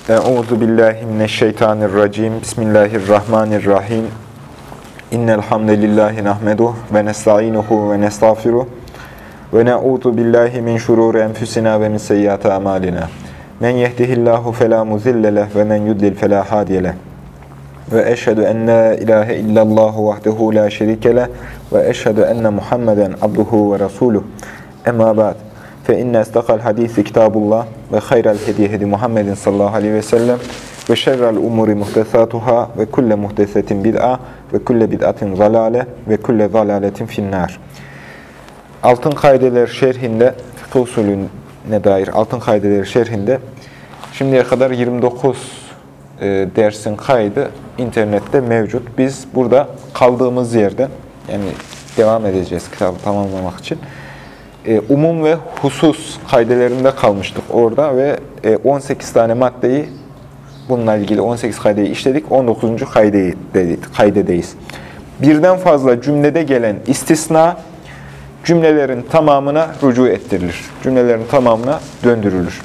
Euzu billahi mineşşeytanirracim. Bismillahirrahmanirrahim. İnnel hamdelellahi nahmeduhu ve nestainuhu ve nestağfiruh ve na'udzu billahi min şururi enfusina ve min seyyiati amalina. Men yehdihillahu fela mudille leh ve men yudlil fela hadiye leh. Ve eşhedü en la ilahe illallah vahdehu la şerike leh ve eşhedü enne Muhammeden abduhu ve resuluh. Emma ba'd. Fe inne istakal hadisi kitabullah ve hayral hediye hedi Muhammedin sallallahu aleyhi ve sellem ve şerrel umuri muhtesatuhâ ve kulle muhtesetin bid'a ve kulle bid'atin zalâle ve kulle zalâletin finnâr. Altın Kaideler şerhinde, fıkıh usulüne dair Altın Kaideler şerhinde şimdiye kadar 29 dersin kaydı internette mevcut. Biz burada kaldığımız yerden, yani devam edeceğiz kitabı tamamlamak için. Umum ve husus kaidelerinde kalmıştık orada ve 18 tane maddeyi, bununla ilgili 18 kaideyi işledik. 19. kaidedeyiz. Birden fazla cümlede gelen istisna cümlelerin tamamına rücu ettirilir. Cümlelerin tamamına döndürülür.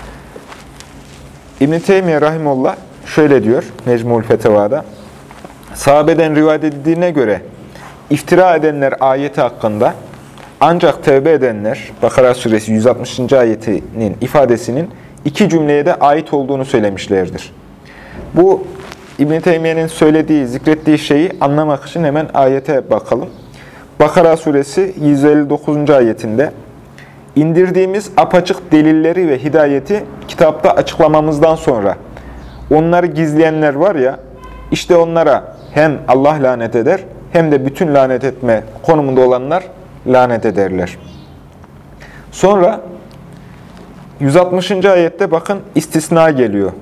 İbn-i Teymiye rahimullah şöyle diyor Mecmu'l Fetevâ'da: sahabeden rivayet edildiğine göre iftira edenler ayeti hakkında ancak tevbe edenler, Bakara suresi 160. ayetinin ifadesinin iki cümleye de ait olduğunu söylemişlerdir. Bu İbn-i Teymiye'nin söylediği, zikrettiği şeyi anlamak için hemen ayete bakalım. Bakara suresi 159. ayetinde indirdiğimiz apaçık delilleri ve hidayeti kitapta açıklamamızdan sonra onları gizleyenler var ya, işte onlara hem Allah lanet eder hem de bütün lanet etme konumunda olanlar lanet ederler. Sonra 160. ayette bakın istisna geliyor.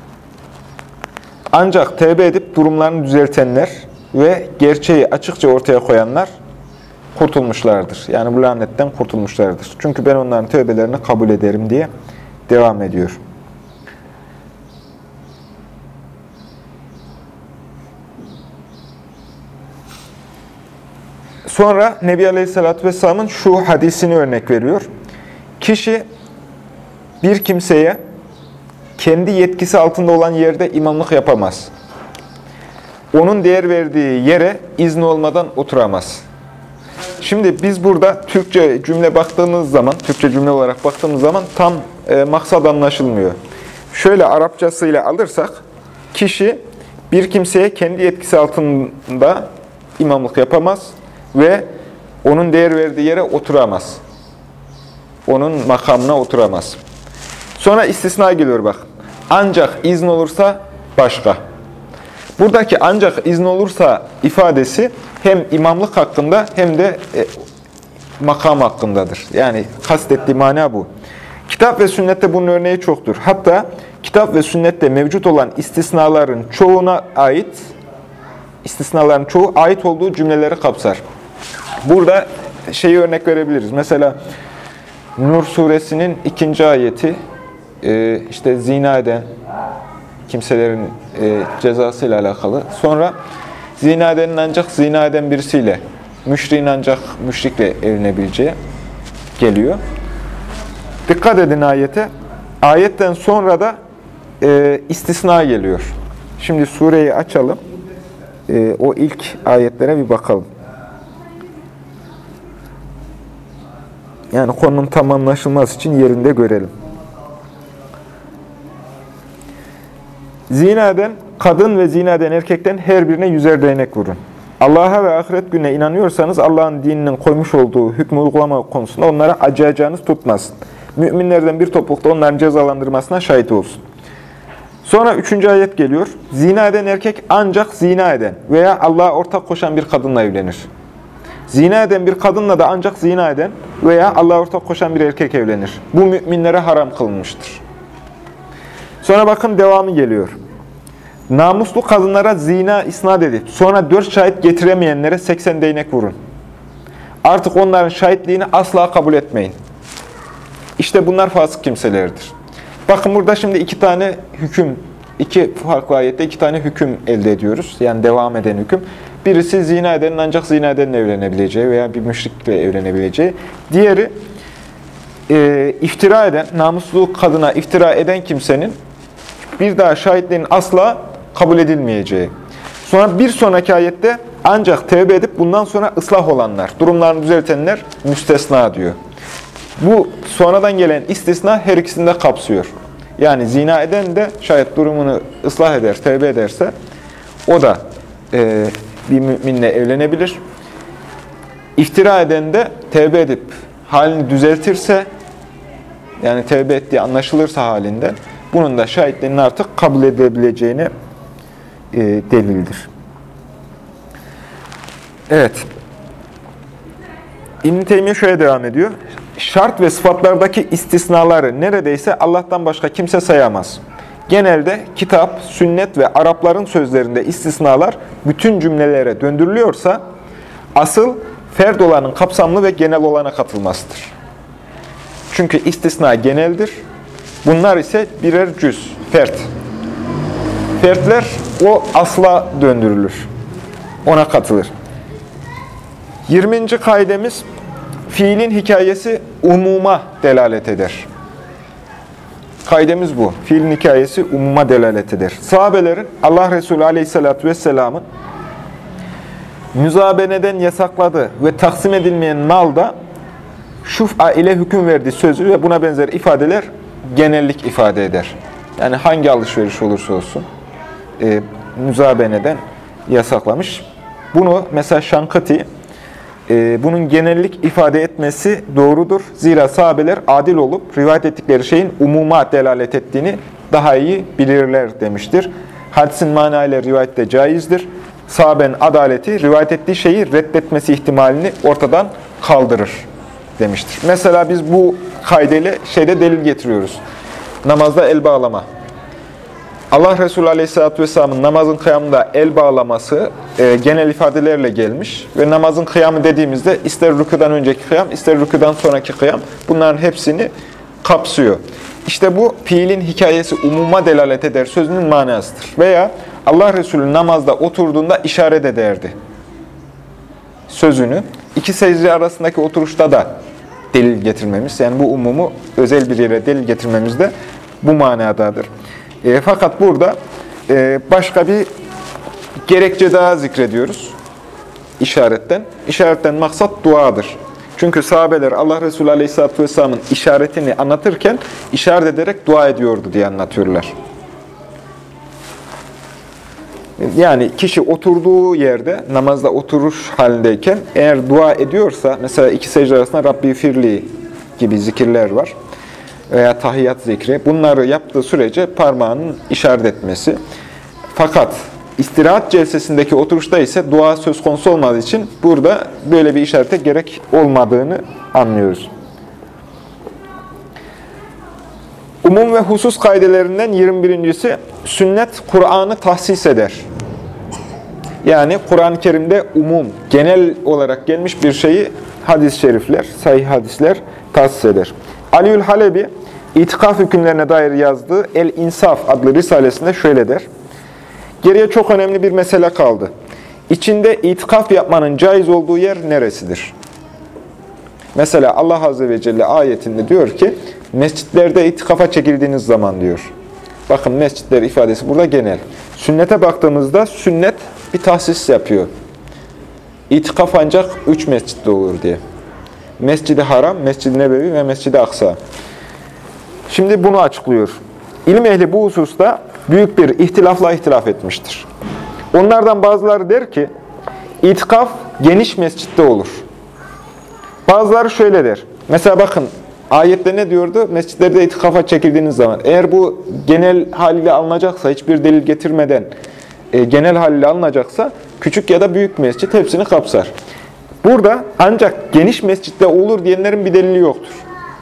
Ancak tevbe edip durumlarını düzeltenler ve gerçeği açıkça ortaya koyanlar kurtulmuşlardır. Yani bu lanetten kurtulmuşlardır. Çünkü ben onların tövbelerini kabul ederim diye devam ediyor. Sonra Nebi Aleyhisselatü Vesselam'ın şu hadisini örnek veriyor. Kişi bir kimseye kendi yetkisi altında olan yerde imamlık yapamaz. Onun değer verdiği yere izni olmadan oturamaz. Şimdi biz burada Türkçe cümle baktığımız zaman, Türkçe cümle olarak baktığımız zaman tam maksat anlaşılmıyor. Şöyle Arapçasıyla alırsak, kişi bir kimseye kendi yetkisi altında imamlık yapamaz ve onun değer verdiği yere oturamaz. Onun makamına oturamaz. Sonra istisna geliyor bak. Ancak izin olursa başka. Buradaki ancak izin olursa ifadesi hem imamlık hakkında hem de makam hakkındadır. Yani kastettiği mana bu. Kitap ve sünnette bunun örneği çoktur. Hatta kitap ve sünnette mevcut olan istisnaların çoğuna ait, istisnaların çoğu ait olduğu cümleleri kapsar. Burada şeyi örnek verebiliriz. Mesela Nur suresinin 2. ayeti, işte zina eden kimselerin cezasıyla alakalı. Sonra zina edenin ancak zina eden birisiyle, müşriğin ancak müşrikle evlenebileceği geliyor. Dikkat edin ayete. Ayetten sonra da istisna geliyor. Şimdi sureyi açalım. O ilk ayetlere bir bakalım. Yani konunun tam anlaşılması için yerinde görelim. Zina eden kadın ve zina eden erkekten her birine 100'er değnek vurun. Allah'a ve ahiret gününe inanıyorsanız Allah'ın dininin koymuş olduğu hükmü uygulama konusunda onlara acıyacağınız tutmasın. Müminlerden bir toplulukta onların cezalandırmasına şahit olsun. Sonra 3. ayet geliyor. Zina eden erkek ancak zina eden veya Allah'a ortak koşan bir kadınla evlenir. Zina eden bir kadınla da ancak zina eden veya Allah'a ortak koşan bir erkek evlenir. Bu müminlere haram kılınmıştır. Sonra bakın devamı geliyor. Namuslu kadınlara zina isnat edip sonra 4 şahit getiremeyenlere 80 değnek vurun. Artık onların şahitliğini asla kabul etmeyin. İşte bunlar fasık kimselerdir. Bakın burada şimdi iki farklı ayette 2 tane hüküm elde ediyoruz. Yani devam eden hüküm. Birisi zina edenin ancak zina edenle evlenebileceği veya bir müşrikle evlenebileceği. 'İftira eden, namuslu kadına iftira eden kimsenin bir daha şahitliğin asla kabul edilmeyeceği. Sonra bir sonraki ayette ancak tevbe edip bundan sonra ıslah olanlar, durumlarını düzeltenler müstesna diyor. Bu sonradan gelen istisna her ikisini de kapsıyor. Yani zina eden de şayet durumunu ıslah eder, tevbe ederse o da bir müminle evlenebilir. İftira eden de tevbe edip halini düzeltirse, yani tevbe ettiği anlaşılırsa halinden, bunun da şahitliğinin artık kabul edilebileceğine delildir. Evet. İbn-i Teymiye şöyle devam ediyor. Şart ve sıfatlardaki istisnaları neredeyse Allah'tan başka kimse sayamaz. Genelde kitap, sünnet ve Arapların sözlerinde istisnalar bütün cümlelere döndürülüyorsa, asıl ferd olanın kapsamlı ve genel olana katılmasıdır. Çünkü istisna geneldir. Bunlar ise birer cüz, fert. Fertler o asla döndürülür. Ona katılır. 20. kaidemiz, fiilin hikayesi umuma delalet eder. Kaidemiz bu. Fiilin hikayesi umuma delalet eder. Sahabelerin Allah Resulü Aleyhisselatü Vesselam'ın müzabeneden yasakladığı ve taksim edilmeyen malda şuf'a ile hüküm verdiği sözü ve buna benzer ifadeler genellik ifade eder. Yani hangi alışveriş olursa olsun müzabeneden yasaklamış. Bunu mesela Şankıti bunun genellik ifade etmesi doğrudur. Zira sahabeler adil olup rivayet ettikleri şeyin umuma delalet ettiğini daha iyi bilirler demiştir. Hadisin manayla rivayet de caizdir. Sahabenin adaleti rivayet ettiği şeyi reddetmesi ihtimalini ortadan kaldırır demiştir. Mesela biz bu kaydeyle delil getiriyoruz. Namazda el bağlama. Allah Resulü Aleyhisselatü Vesselam'ın namazın kıyamında el bağlaması genel ifadelerle gelmiş. Ve namazın kıyamı dediğimizde ister rüküden önceki kıyam, ister rüküden sonraki kıyam, bunların hepsini kapsıyor. İşte bu fiilin hikayesi umuma delalet eder sözünün manasıdır. Veya Allah Resulü namazda oturduğunda işaret ederdi sözünü. İki secde arasındaki oturuşta da delil getirmemiz, yani bu umumu özel bir yere delil getirmemiz de bu manadadır. Fakat burada başka bir gerekçe daha zikrediyoruz işaretten. İşaretten maksat duadır. Çünkü sahabeler Allah Resulü Aleyhisselatü Vesselam'ın işaretini anlatırken işaret ederek dua ediyordu diye anlatıyorlar. Yani kişi oturduğu yerde, namazda oturuş halindeyken eğer dua ediyorsa, mesela iki secde arasında Rabbi firli gibi zikirler var veya tahiyyat zikri, bunları yaptığı sürece parmağının işaret etmesi. Fakat istirahat celsesindeki oturuşta ise dua söz konusu olmadığı için burada böyle bir işarete gerek olmadığını anlıyoruz. Umum ve husus kaidelerinden 21.'si sünnet Kur'an'ı tahsis eder. Yani Kur'an-ı Kerim'de umum, genel olarak gelmiş bir şeyi hadis-i şerifler, sahih hadisler tahsis eder. Aliül Halebi, itikaf hükümlerine dair yazdığı El-İnsaf adlı risalesinde şöyle der. Geriye çok önemli bir mesele kaldı. İçinde itikaf yapmanın caiz olduğu yer neresidir? Mesela Allah Azze ve Celle ayetinde diyor ki, mescitlerde itikafa çekildiğiniz zaman diyor. Bakın mescitler ifadesi burada genel. Sünnete baktığımızda sünnet bir tahsis yapıyor. İtikaf ancak 3 mescitte olur diye. Mescid-i Haram, Mescid-i Nebevi ve Mescid-i Aksa. Şimdi bunu açıklıyor. İlim ehli bu hususta büyük bir ihtilaf etmiştir. Onlardan bazıları der ki, itikaf geniş mescitte olur. Bazıları şöyle der. Mesela bakın, ayette ne diyordu? Mescitlerde itikafa çekildiğiniz zaman. Eğer bu genel haliyle alınacaksa, hiçbir delil getirmeden genel haliyle alınacaksa, küçük ya da büyük mescit hepsini kapsar. Burada ancak geniş mescitte olur diyenlerin bir delili yoktur.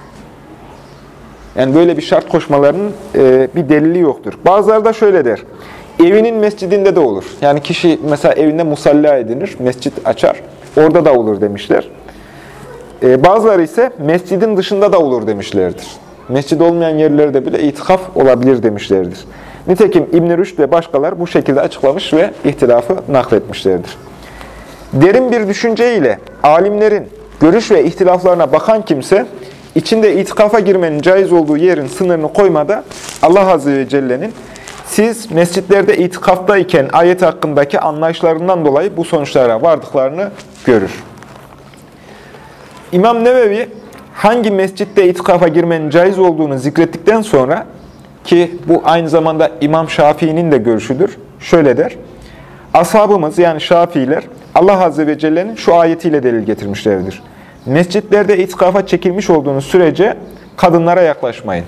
Yani böyle bir şart koşmalarının bir delili yoktur. Bazıları da şöyle der. Evinin mescidinde de olur. Yani kişi mesela evinde musalla edinir, mescit açar. Orada da olur demişler. Bazıları ise mescidin dışında da olur demişlerdir. Mescid olmayan yerlerde bile itikaf olabilir demişlerdir. Nitekim İbn-i Rüşd ve başkaları bu şekilde açıklamış ve ihtilafı nakletmişlerdir. Derin bir düşünce ile alimlerin görüş ve ihtilaflarına bakan kimse, içinde itikafa girmenin caiz olduğu yerin sınırını koymada Allah Azze ve Celle'nin Siz mescitlerde itikaftayken ayet hakkındaki anlayışlarından dolayı bu sonuçlara vardıklarını görür. İmam Nevevi hangi mescitte itikafa girmenin caiz olduğunu zikrettikten sonra, ki bu aynı zamanda İmam Şafii'nin de görüşüdür, şöyle der. Ashabımız yani Şafiiler Allah Azze ve Celle'nin şu ayetiyle delil getirmişlerdir. Mescitlerde itikafa çekilmiş olduğunuz sürece kadınlara yaklaşmayın.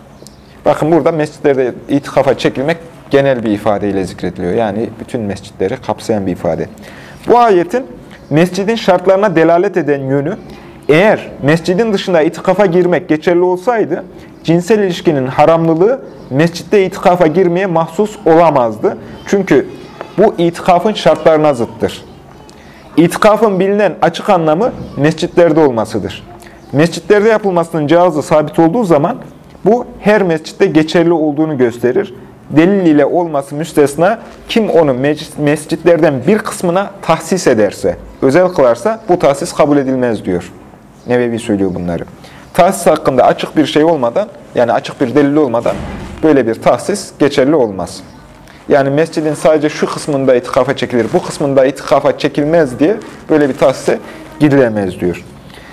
Bakın burada mescitlerde itikafa çekilmek genel bir ifadeyle zikrediliyor. Yani bütün mescitleri kapsayan bir ifade. Bu ayetin mescidin şartlarına delalet eden yönü, eğer mescidin dışında itikafa girmek geçerli olsaydı, cinsel ilişkinin haramlılığı mescitte itikafa girmeye mahsus olamazdı. Çünkü bu itikafın şartlarına zıttır. İtikafın bilinen açık anlamı mescitlerde olmasıdır. Mescitlerde yapılmasının caizı sabit olduğu zaman bu her mescitte geçerli olduğunu gösterir. Delil ile olması müstesna, kim onu mescitlerden bir kısmına tahsis ederse, özel kılarsa bu tahsis kabul edilmez diyor. Nevevi söylüyor bunları. Tahsis hakkında açık bir şey olmadan, yani açık bir delil olmadan böyle bir tahsis geçerli olmaz. Yani mescidin sadece şu kısmında itikafa çekilir, bu kısmında itikafa çekilmez diye böyle bir tahsise gidilemez diyor.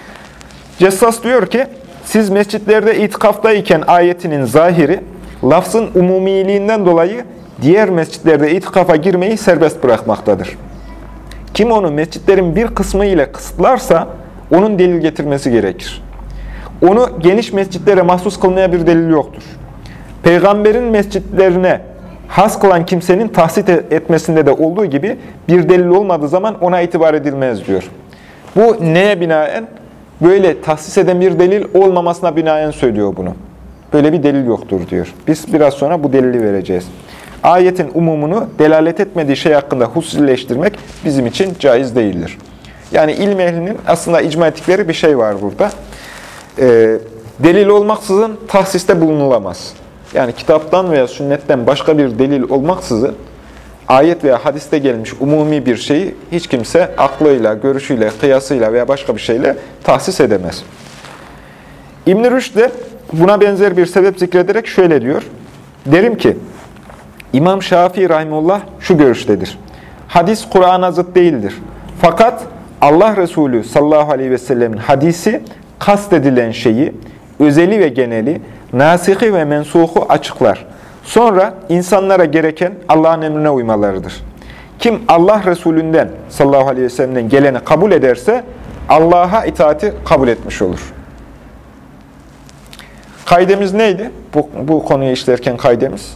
Cessas diyor ki, siz mescitlerde itikaftayken ayetinin zahiri, lafzın umumiliğinden dolayı diğer mescitlerde itikafa girmeyi serbest bırakmaktadır. Kim onu mescitlerin bir kısmı ile kısıtlarsa, onun delil getirmesi gerekir. Onu geniş mescitlere mahsus kılmaya bir delil yoktur. Peygamberin mescitlerine has kılan kimsenin tahsis etmesinde de olduğu gibi bir delil olmadığı zaman ona itibar edilmez diyor. Bu neye binaen? Böyle tahsis eden bir delil olmamasına binaen söylüyor bunu. Böyle bir delil yoktur diyor. Biz biraz sonra bu delili vereceğiz. Ayetin umumunu delalet etmediği şey hakkında hususleştirmek bizim için caiz değildir. Yani ilim ehlinin aslında icma ettikleri bir şey var burada. Delil olmaksızın tahsiste bulunulamaz. Yani kitaptan veya sünnetten başka bir delil olmaksızın ayet veya hadiste gelmiş umumi bir şeyi hiç kimse aklıyla, görüşüyle, kıyasıyla veya başka bir şeyle tahsis edemez. İbn-i Rüşd de buna benzer bir sebep zikrederek şöyle diyor. Derim ki, İmam Şafii rahimullah şu görüştedir. Hadis Kur'an'a zıt değildir. Fakat Allah Resulü sallallahu aleyhi ve sellemin hadisi kastedilen şeyi, özeli ve geneli, nasihi ve mensuhu açıklar. Sonra insanlara gereken Allah'ın emrine uymalarıdır. Kim Allah Resulünden sallallahu aleyhi ve sellem'den geleni kabul ederse Allah'a itaati kabul etmiş olur. Kaidemiz neydi? Bu konuyu işlerken kaidemiz.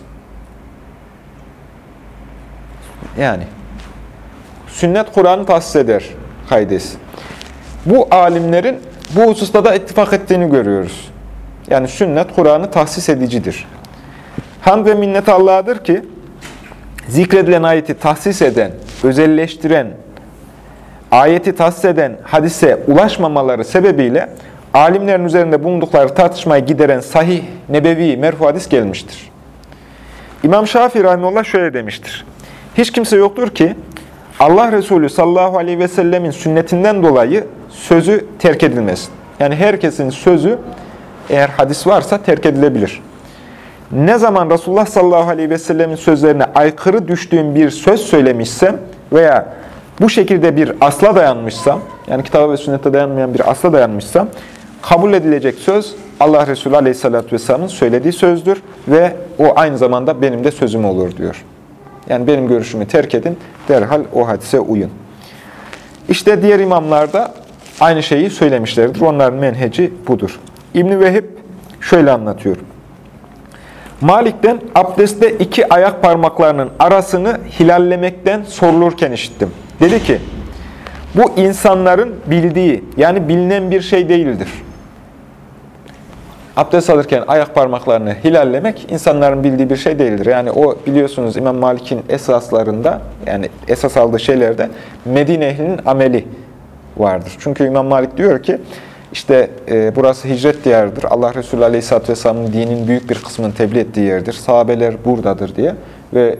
Yani sünnet Kur'an'ı tahsis eder kaidesi. Bu alimlerin bu hususta da ittifak ettiğini görüyoruz. Yani sünnet Kur'an'ı tahsis edicidir. Hamd ve minnet Allah'adır ki zikredilen ayeti tahsis eden, özelleştiren, ayeti tahsis eden hadise ulaşmamaları sebebiyle alimlerin üzerinde bulundukları tartışmayı gideren sahih, nebevi, merfu hadis gelmiştir. İmam Şafii rahimehullah şöyle demiştir. Hiç kimse yoktur ki Allah Resulü sallallahu aleyhi ve sellemin sünnetinden dolayı sözü terk edilmesin. Yani herkesin sözü eğer hadis varsa terk edilebilir. Ne zaman Resulullah sallallahu aleyhi ve sellemin sözlerine aykırı düştüğüm bir söz söylemişsem veya bu şekilde bir asla dayanmışsam, yani kitaba ve sünnete dayanmayan bir asla dayanmışsam, kabul edilecek söz Allah Resulü aleyhissalatü vesselamın söylediği sözdür ve o aynı zamanda benim de sözüm olur diyor. Yani benim görüşümü terk edin, derhal o hadise uyun. İşte diğer imamlar da aynı şeyi söylemişlerdir. Onların menheci budur. İbn-i Vehib şöyle anlatıyor. Malik'ten abdestte iki ayak parmaklarının arasını hilallemekten sorulurken işittim. Dedi ki, bu insanların bildiği, yani bilinen bir şey değildir. Abdest alırken ayak parmaklarını hilallemek insanların bildiği bir şey değildir. Yani o biliyorsunuz İmam Malik'in esaslarında, yani esas aldığı şeylerde Medine ehlinin ameli vardır. Çünkü İmam Malik diyor ki, İşte burası hicret diyarıdır. Allah Resulü Aleyhisselatü Vesselam'ın dinin büyük bir kısmını tebliğ ettiği yerdir. Sahabeler buradadır diye. Ve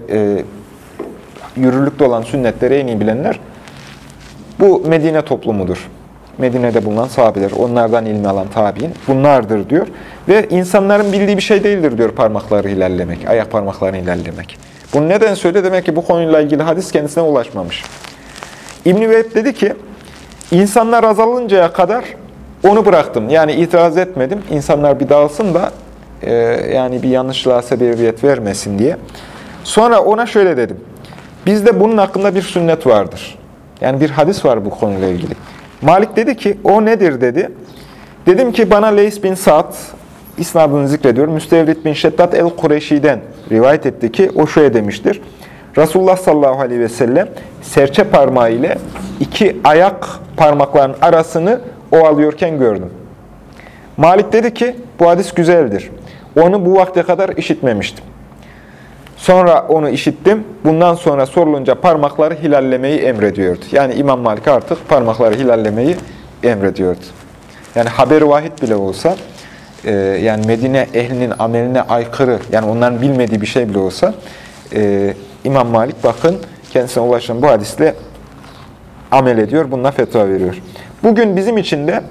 yürürlükte olan sünnetleri en iyi bilenler bu Medine toplumudur. Medine'de bulunan sahabeler, onlardan ilmi alan tabi'in bunlardır diyor. Ve insanların bildiği bir şey değildir diyor parmakları ilerlemek, ayak parmaklarını ilerlemek. Bunu neden söylüyor? Demek ki bu konuyla ilgili hadis kendisine ulaşmamış. İbn-i Vehb dedi ki, insanlar azalıncaya kadar onu bıraktım. Yani itiraz etmedim. İnsanlar bir dağılsın da yani bir yanlışlığa sebebiyet vermesin diye. Sonra ona şöyle dedim. Bizde bunun hakkında bir sünnet vardır. Yani bir hadis var bu konuyla ilgili. Malik dedi ki, o nedir dedi. Dedim ki bana Leys bin Sa'd, isnadını zikrediyor, Müstevrit bin Şeddat el-Kureyşi'den rivayet etti ki, o şöyle demiştir. Resulullah sallallahu aleyhi ve sellem serçe parmağı ile iki ayak parmaklarının arasını ovalıyorken gördüm. Malik dedi ki, bu hadis güzeldir. Onu bu vakte kadar işitmemiştim. Sonra onu işittim. Bundan sonra sorulunca parmakları hilallemeyi emrediyordu. Yani İmam Malik artık parmakları hilallemeyi emrediyordu. Yani haber-i vahid bile olsa, yani Medine ehlinin ameline aykırı, yani onların bilmediği bir şey bile olsa, İmam Malik bakın kendisine ulaşan bu hadisle amel ediyor, bununla fetva veriyor. Bugün bizim için de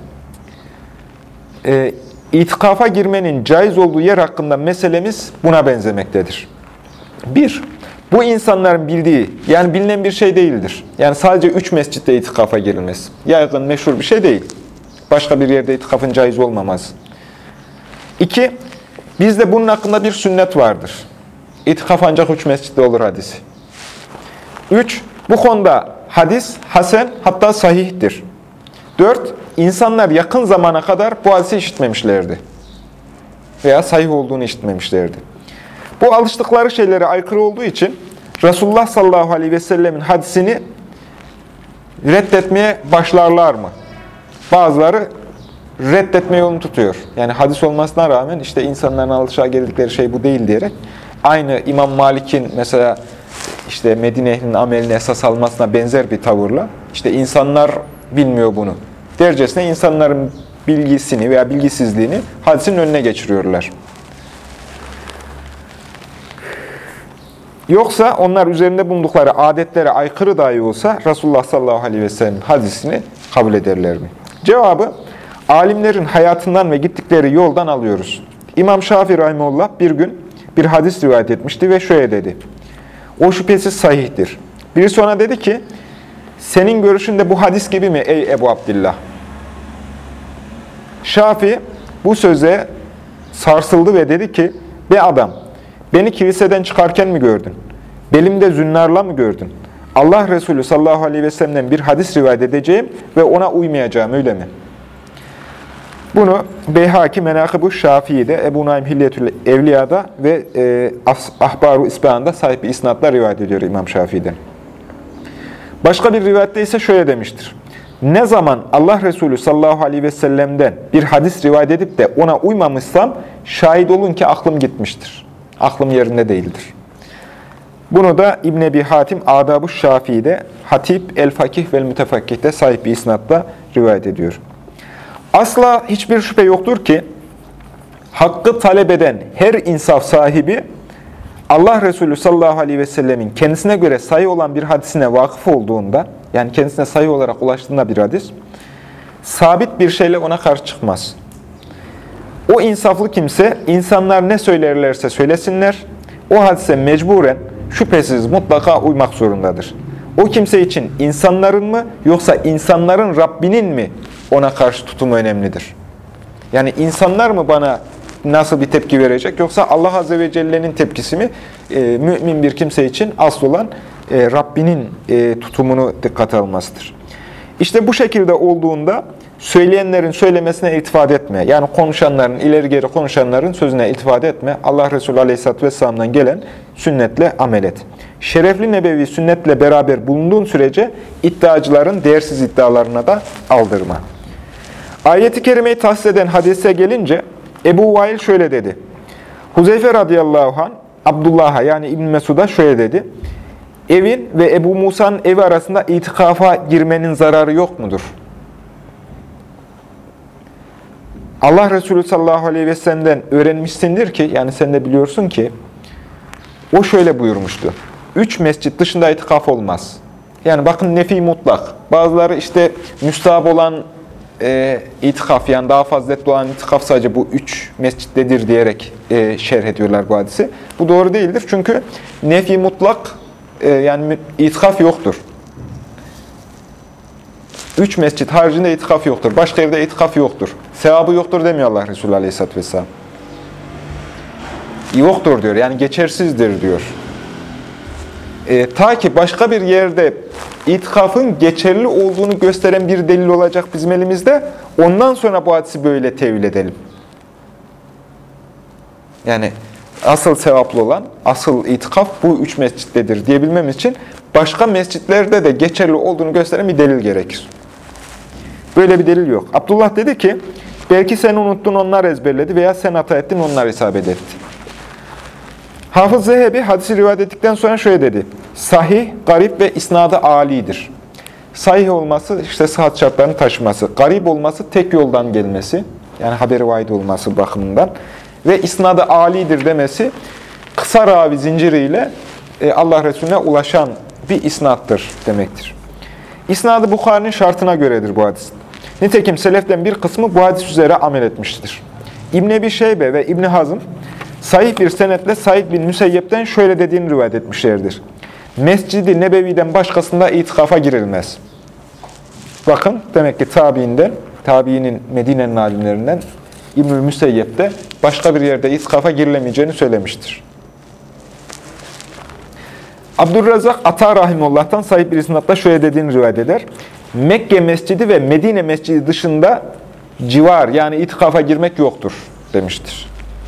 itikafa girmenin caiz olduğu yer hakkında meselemiz buna benzemektedir. Bir, bu insanların bildiği, yani bilinen bir şey değildir. Yani sadece 3 mescitte itikafa girilmez. Yaygın, meşhur bir şey değil. Başka bir yerde itikafın caiz olmaması. 2, bizde bunun hakkında bir sünnet vardır. İtikaf ancak 3 mescitte olur hadisi. 3, bu konuda hadis hasen hatta sahihtir. 4, insanlar yakın zamana kadar bu hadisi işitmemişlerdi. Veya sahih olduğunu işitmemişlerdi. Bu alıştıkları şeylere aykırı olduğu için Resulullah sallallahu aleyhi ve sellemin hadisini reddetmeye başlarlar mı? Bazıları reddetme yolunu tutuyor. Yani hadis olmasına rağmen işte insanların alışığa geldikleri şey bu değil diyerek aynı İmam Malik'in mesela işte Medine ehlinin amelini esas almasına benzer bir tavırla işte insanlar bilmiyor bunu dercesine insanların bilgisini veya bilgisizliğini hadisin önüne geçiriyorlar. Yoksa onlar üzerinde bulundukları adetlere aykırı dahi olsa Resulullah sallallahu aleyhi ve sellem hadisini kabul ederler mi? Cevabı, alimlerin hayatından ve gittikleri yoldan alıyoruz. İmam Şafii rahimehullah bir gün bir hadis rivayet etmişti ve şöyle dedi. O şüphesiz sahihtir. Birisi ona dedi ki, senin görüşünde bu hadis gibi mi ey Ebu Abdillah? Şafii bu söze sarsıldı ve dedi ki, be adam, beni kiliseden çıkarken mi gördün? Belimde zünnarla mı gördün? Allah Resulü sallallahu aleyhi ve sellem'den bir hadis rivayet edeceğim ve ona uymayacağım, öyle mi? Bunu Beyhaki Menâkıb-ı Şafii'de, Ebu Naim Hilyetül Evliya'da ve Ahbar-ı İspahan'da sahip bir isnatla rivayet ediyor İmam Şafii'den. Başka bir rivayette ise şöyle demiştir. Ne zaman Allah Resulü sallallahu aleyhi ve sellem'den bir hadis rivayet edip de ona uymamışsam, şahit olun ki aklım gitmiştir. Aklım yerinde değildir. Bunu da İbn Ebi Hatim Adab-ı Şafii'de, Hatip el-Fakih vel Mütefakkih'te sahip bir isnatla rivayet ediyor. Asla hiçbir şüphe yoktur ki, hakkı talep eden her insaf sahibi, Allah Resulü sallallahu aleyhi ve sellemin kendisine göre sahih olan bir hadisine vakıf olduğunda, yani kendisine sahih olarak ulaştığında bir hadis, sabit bir şeyle ona karşı çıkmaz. O insaflı kimse, insanlar ne söylerlerse söylesinler, o hadise mecburen, şüphesiz mutlaka uymak zorundadır. O kimse için insanların mı, yoksa insanların Rabbinin mi ona karşı tutumu önemlidir? Yani insanlar mı bana nasıl bir tepki verecek, yoksa Allah Azze ve Celle'nin tepkisi mi? Mümin bir kimse için asıl olan Rabbinin tutumunu dikkate almasıdır. İşte bu şekilde olduğunda söyleyenlerin söylemesine iltifat etme. Yani konuşanların, ileri geri konuşanların sözüne iltifat etme. Allah Resulü Aleyhisselatü Vesselam'dan gelen sünnetle amel et. Şerefli nebevi sünnetle beraber bulunduğun sürece iddiacıların değersiz iddialarına da aldırma. Ayet-i Kerime'yi tahsis eden hadise gelince Ebu Vail şöyle dedi. Huzeyfe radıyallahu anh Abdullah'a yani İbn Mesud'a şöyle dedi. Evin ve Ebu Musa'nın evi arasında itikafa girmenin zararı yok mudur? Allah Resulü sallallahu aleyhi ve sellem'den öğrenmişsindir ki, yani sen de biliyorsun ki, o şöyle buyurmuştu. 3 mescit dışında itikaf olmaz. Yani bakın nefi mutlak. Bazıları işte müstahap olan itikaf, yani daha faziletli olan itikaf sadece bu 3 mescittedir diyerek şerh ediyorlar bu hadisi. Bu doğru değildir. Çünkü nefi mutlak, yani itikaf yoktur. 3 mescit haricinde itikaf yoktur. Başka yerde itikaf yoktur. Sevabı yoktur demiyor Allah Resulü Aleyhisselatü Vesselam. Yoktur diyor. Yani geçersizdir diyor. Ta ki başka bir yerde itikafın geçerli olduğunu gösteren bir delil olacak bizim elimizde. Ondan sonra bu hadisi böyle tevil edelim. Yani asıl sevaplı olan, asıl itikaf bu 3 mescittedir diyebilmemiz için başka mescitlerde de geçerli olduğunu gösteren bir delil gerekir. Böyle bir delil yok. Abdullah dedi ki, belki sen unuttun, onlar ezberledi veya sen hata ettin, onlar isabet etti. Hafız Zehebi hadisi rivayet ettikten sonra şöyle dedi. Sahih, garip ve isnadı âlidir. Sahih olması işte sıhhat şartlarını taşıması. Garip olması tek yoldan gelmesi. Yani haberi vahid olması bakımından. Ve isnadı âlidir demesi kısa ravi zinciriyle Allah Resulüne ulaşan bir isnattır demektir. İsnadı Bukhari'nin şartına göredir bu hadis. Nitekim seleften bir kısmı bu hadis üzere amel etmiştir. İbn-i Ebi Şeybe ve İbn Hazm sahih bir senetle Said bin Müseyyep'ten şöyle dediğini rivayet etmişlerdir. Mescid-i Nebevi'den başkasında itikafa girilmez. Bakın demek ki tabiinin Medine'nin alimlerinden İbn-i Müseyyep de başka bir yerde itikafa girilemeyeceğini söylemiştir. Abdurrezzak Ata Rahimullah'tan sahip bir isnatla şöyle dediğini rivayet eder. Mekke mescidi ve Medine mescidi dışında civar yani itikafa girmek yoktur demiştir.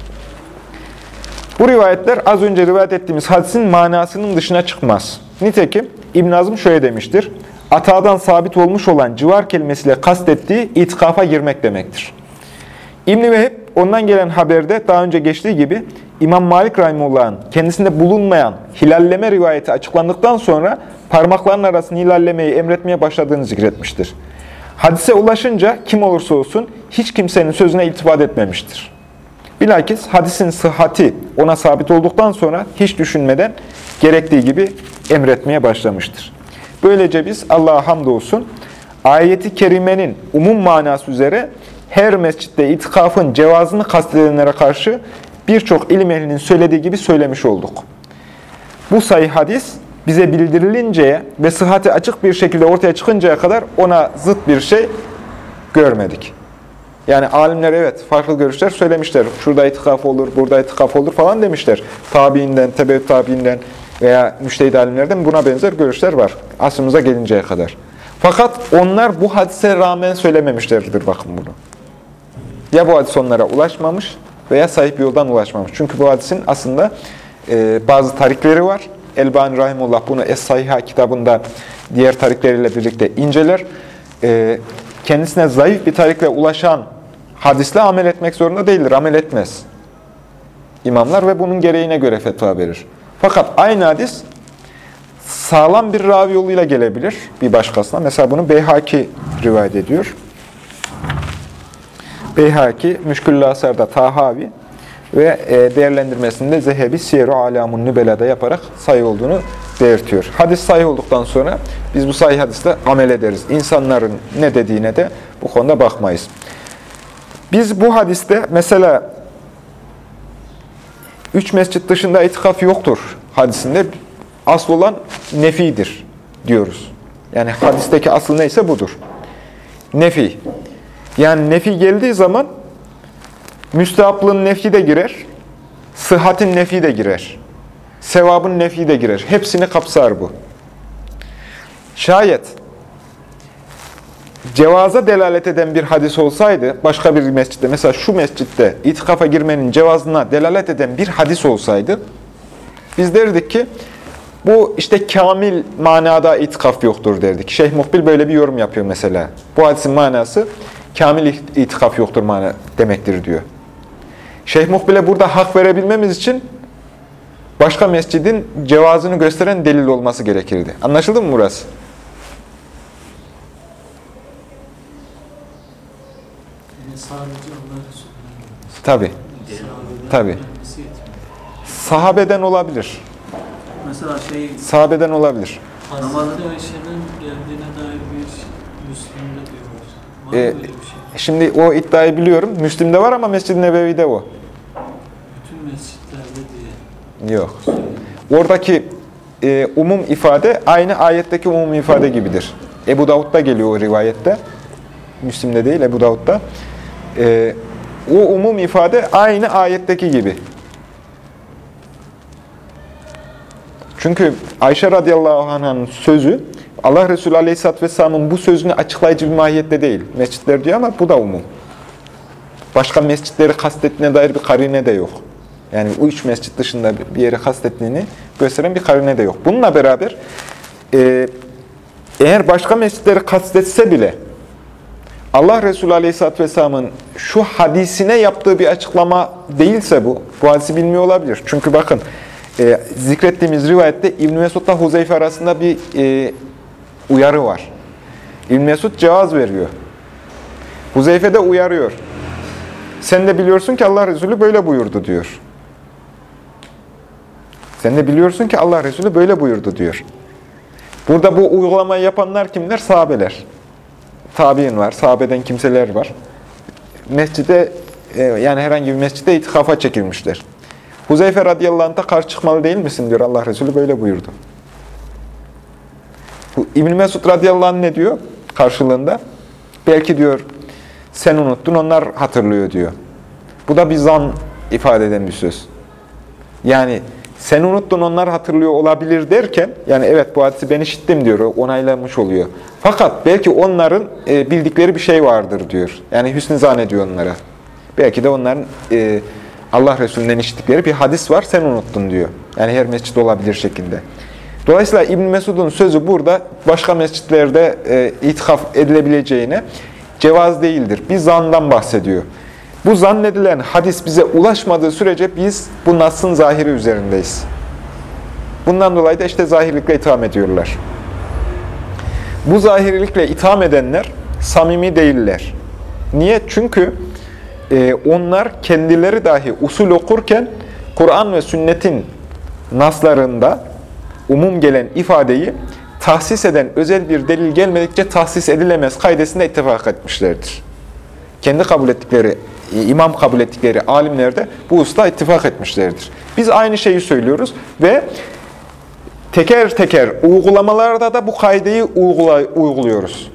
Bu rivayetler az önce rivayet ettiğimiz hadisin manasının dışına çıkmaz. Nitekim İbn Hazm şöyle demiştir. Ata'dan sabit olmuş olan civar kelimesiyle kastettiği itikafa girmek demektir. İbn-i Vehb ondan gelen haberde daha önce geçtiği gibi İmam Malik Rahimullah'ın kendisinde bulunmayan hilalleme rivayeti açıklandıktan sonra parmaklarının arasını hilallemeyi emretmeye başladığını zikretmiştir. Hadise ulaşınca kim olursa olsun hiç kimsenin sözüne iltifat etmemiştir. Bilakis hadisin sıhhati ona sabit olduktan sonra hiç düşünmeden gerektiği gibi emretmeye başlamıştır. Böylece biz Allah'a hamdolsun ayeti kerimenin umum manası üzere her mescitte itikafın cevazını kastedenlere karşı birçok ilim ehlinin söylediği gibi söylemiş olduk. Bu sahih hadis bize bildirilinceye ve sıhhati açık bir şekilde ortaya çıkıncaya kadar ona zıt bir şey görmedik. Yani alimler evet farklı görüşler söylemişler. Şurada itikaf olur, burada itikaf olur falan demişler. Tabiinden, tebe tabiinden veya müştehid alimlerden buna benzer görüşler var. Asrımıza gelinceye kadar. Fakat onlar bu hadise rağmen söylememişlerdir bakın bunu. Ya bu hadis onlara ulaşmamış veya sahip yoldan ulaşmamış. Çünkü bu hadisin aslında bazı tarikleri var. Elbani Rahimullah bunu Es-Sahiha kitabında diğer tarikleriyle birlikte inceler. Kendisine zayıf bir tarikle ulaşan hadisle amel etmek zorunda değildir. Amel etmez imamlar ve bunun gereğine göre fetva verir. Fakat aynı hadis sağlam bir ravi yoluyla gelebilir bir başkasına. Mesela bunu Beyhaki rivayet ediyor. Beyhaki, Müşkül-i Asar'da Tahavi ve değerlendirmesinde Zehebi Siyer-i Alamun Nübela'da yaparak sahih olduğunu belirtiyor. Hadis sahih olduktan sonra biz bu sahih hadisle amel ederiz. İnsanların ne dediğine de bu konuda bakmayız. Biz bu hadiste mesela 3 mescit dışında itikaf yoktur hadisinde asıl olan nefidir diyoruz. Yani hadisteki asıl neyse budur. Nefi. Yani nefi geldiği zaman müstehaplığın nefi de girer, sıhhatin nefi de girer, sevabın nefi de girer. Hepsini kapsar bu. Şayet cevaza delalet eden bir hadis olsaydı, başka bir mescitte, mesela şu mescitte itikafa girmenin cevazına delalet eden bir hadis olsaydı, biz derdik ki, bu işte kamil manada itikaf yoktur derdik. Şeyh Muhbil böyle bir yorum yapıyor mesela. Bu hadisin manası, kamil itikaf yoktur mana demektir diyor. Şeyh Muhbil'e burada hak verebilmemiz için başka mescidin cevazını gösteren delil olması gerekirdi. Anlaşıldı mı burası? Tabii. Tabii. Sahabeden olabilir. Mesela sahabeden olabilir. Hazreti Ayşe'nin geldiğine dair bir Müslim'de diyorlar. Var mı öyle bir şey? Şimdi o iddiayı biliyorum. Müslim'de var ama Mescid-i Nebevi'de o. Bütün mescitlerde diye. Yok. Oradaki umum ifade aynı ayetteki umum ifade gibidir. Ebu Davud'da geliyor o rivayette. Müslim'de değil, Ebu Davud'da. O umum ifade aynı ayetteki gibi. Çünkü Ayşe radıyallahu anh'ın sözü, Allah Resulü aleyhisselatü vesselamın bu sözünü açıklayıcı bir mahiyette değil. Mescitler diyor ama bu da umum. Başka mescitleri kastettiğine dair bir karine de yok. Yani o üç mescit dışında bir yere kastettiğini gösteren bir karine de yok. Bununla beraber eğer başka mescitleri kastetse bile Allah Resulü Aleyhisselatü Vesselam'ın şu hadisine yaptığı bir açıklama değilse bu hadisi bilmiyor olabilir. Çünkü bakın zikrettiğimiz rivayette İbn-i Mesud'la Huzeyfe arasında bir uyarı var. İbn-i Mesud cevaz veriyor. Huzeyfe de uyarıyor. Sen de biliyorsun ki Allah Resulü böyle buyurdu diyor. Sen de biliyorsun ki Allah Resulü böyle buyurdu diyor. Burada bu uygulamayı yapanlar kimler? Sahabeler. Tabi'in var, sahabeden kimseler var. Mescide, yani herhangi bir mescide itikafa çekilmişler. Huzeyfe radıyallahu anh'a karşı çıkmalı değil misin diyor, Allah Resulü böyle buyurdu. İbn-i Mesud radıyallahu anh ne diyor karşılığında? Belki diyor sen unuttun, onlar hatırlıyor diyor. Bu da bir zan ifade eden bir söz. Yani sen unuttun, onlar hatırlıyor olabilir derken, yani evet bu hadisi ben işittim diyor, onaylamış oluyor. Fakat belki onların bildikleri bir şey vardır diyor. Yani hüsnü zannediyor onlara. Belki de onların Allah Resulü'nden işittikleri bir hadis var, sen unuttun diyor. Yani her mescid olabilir şekilde. Dolayısıyla İbn Mesud'un sözü burada başka mescitlerde itikaf edilebileceğine cevaz değildir. Bir zandan bahsediyor. Bu zannedilen hadis bize ulaşmadığı sürece biz bu Nas'ın zahiri üzerindeyiz. Bundan dolayı da işte zahirlikle itham ediyorlar. Bu zahirlikle itham edenler samimi değiller. Niye? Çünkü onlar kendileri dahi usul okurken Kur'an ve sünnetin naslarında umum gelen ifadeyi tahsis eden özel bir delil gelmedikçe tahsis edilemez kaidesinde ittifak etmişlerdir. Kendi kabul ettikleri, imam kabul ettikleri alimler de bu hususta ittifak etmişlerdir. Biz aynı şeyi söylüyoruz ve teker teker uygulamalarda da bu kaideyi uyguluyoruz.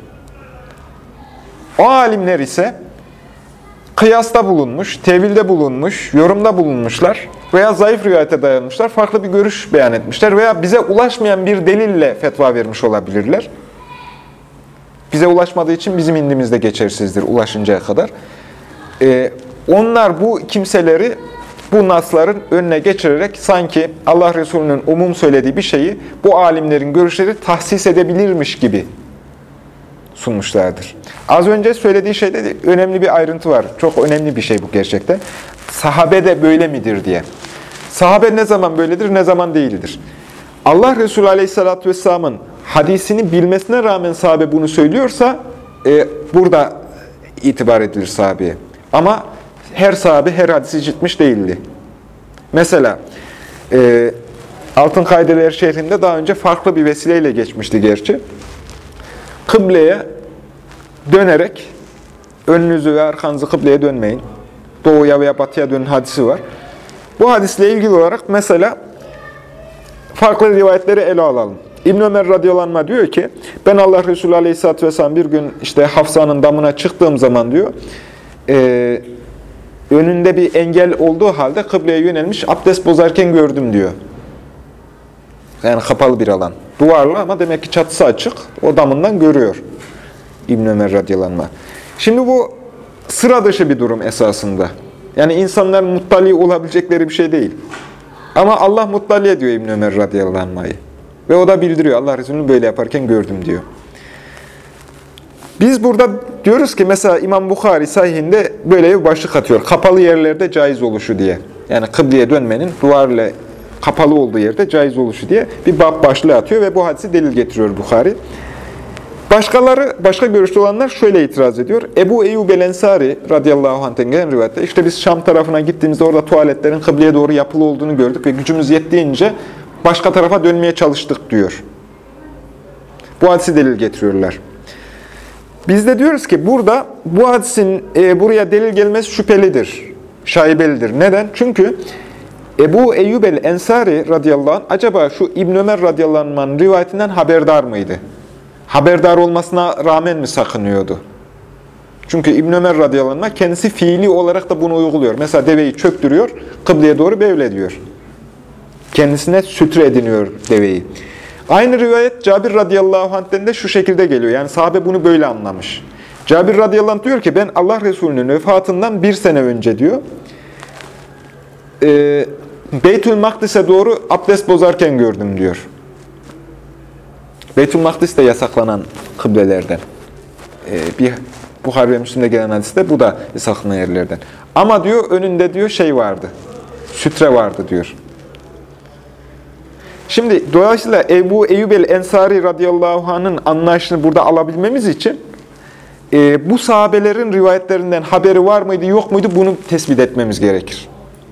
O alimler ise kıyasta bulunmuş, tevilde bulunmuş, yorumda bulunmuşlar veya zayıf rivayete dayanmışlar, farklı bir görüş beyan etmişler veya bize ulaşmayan bir delille fetva vermiş olabilirler. Bize ulaşmadığı için bizim indimizde geçersizdir ulaşıncaya kadar. Onlar bu kimseleri bu nasların önüne geçirerek sanki Allah Resulü'nün umum söylediği bir şeyi bu alimlerin görüşleri tahsis edebilirmiş gibi sunmuşlardır. Az önce söylediği şeyde de önemli bir ayrıntı var. Çok önemli bir şey bu gerçekten. Sahabe de böyle midir diye. Sahabe ne zaman böyledir, ne zaman değildir. Allah Resulü Aleyhisselatü Vesselam'ın hadisini bilmesine rağmen sahabe bunu söylüyorsa burada itibar edilir sahabeye. Ama her sahabe her hadisi işitmiş değildi. Mesela Altın Kaideler şehrinde daha önce farklı bir vesileyle geçmişti gerçi. Kıbleye dönerek önünüzü ve arkanızı kıbleye dönmeyin. Doğuya veya batıya dönün hadisi var. Bu hadisle ilgili olarak mesela farklı rivayetleri ele alalım. İbn Ömer radıyallahu anh diyor ki, ben Allah Resulü aleyhisselatü vesselam bir gün işte Hafsa'nın damına çıktığım zaman diyor, önünde bir engel olduğu halde kıbleye yönelmiş, abdest bozarken gördüm diyor. Yani kapalı bir alan. Duvarlı ama demek ki çatısı açık. O damından görüyor İbn Ömer radıyallahu anh. Şimdi bu sıra dışı bir durum esasında. Yani insanların muttali olabilecekleri bir şey değil. Ama Allah muttali ediyor İbn Ömer radıyallahu anh'ı. Ve o da bildiriyor. Allah Resulü'nü böyle yaparken gördüm diyor. Biz burada diyoruz ki mesela İmam Bukhari sahihinde böyle bir başlık atıyor. Kapalı yerlerde caiz oluşu diye. Yani kıbleye dönmenin duvarla kapalı olduğu yerde caiz oluşu diye bir bab başlığı atıyor ve bu hadisi delil getiriyor Bukhari. Başkaları, başka görüşte olanlar şöyle itiraz ediyor. Ebu Eyyub el-Ensari radıyallahu anh'ten gelen rivayette, işte biz Şam tarafına gittiğimizde orada tuvaletlerin kıbleye doğru yapılı olduğunu gördük ve gücümüz yettiğince başka tarafa dönmeye çalıştık diyor. Bu hadisi delil getiriyorlar. Biz de diyoruz ki burada bu hadisin buraya delil gelmesi şüphelidir, şaibelidir. Neden? Çünkü Ebu Eyyub el-Ensari radıyallahu anh acaba şu İbn Ömer radıyallahu anh'ın rivayetinden haberdar mıydı? Haberdar olmasına rağmen mi sakınıyordu? Çünkü İbn Ömer radıyallahu anh kendisi fiili olarak da bunu uyguluyor. Mesela deveyi çöktürüyor, kıbleye doğru bevlediyor. Kendisine sütre ediniyor deveyi. Aynı rivayet Cabir radıyallahu anh'ten de şu şekilde geliyor. Yani sahabe bunu böyle anlamış. Cabir radıyallahu anh diyor ki ben Allah Resulü'nün vefatından 1 sene önce diyor, Beytül Makdis'e doğru abdest bozarken gördüm diyor. Beytül Makdis de yasaklanan kıblelerden. Bir Buhari ve Müslim'de gelen hadiste bu da yasaklanan yerlerden. Ama diyor önünde diyor şey vardı. Sütre vardı diyor. Şimdi dolayısıyla Ebu Eyyub el-Ensari radıyallahu anh'ın anlayışını burada alabilmemiz için bu sahabelerin rivayetlerinden haberi var mıydı yok muydu bunu tespit etmemiz gerekir.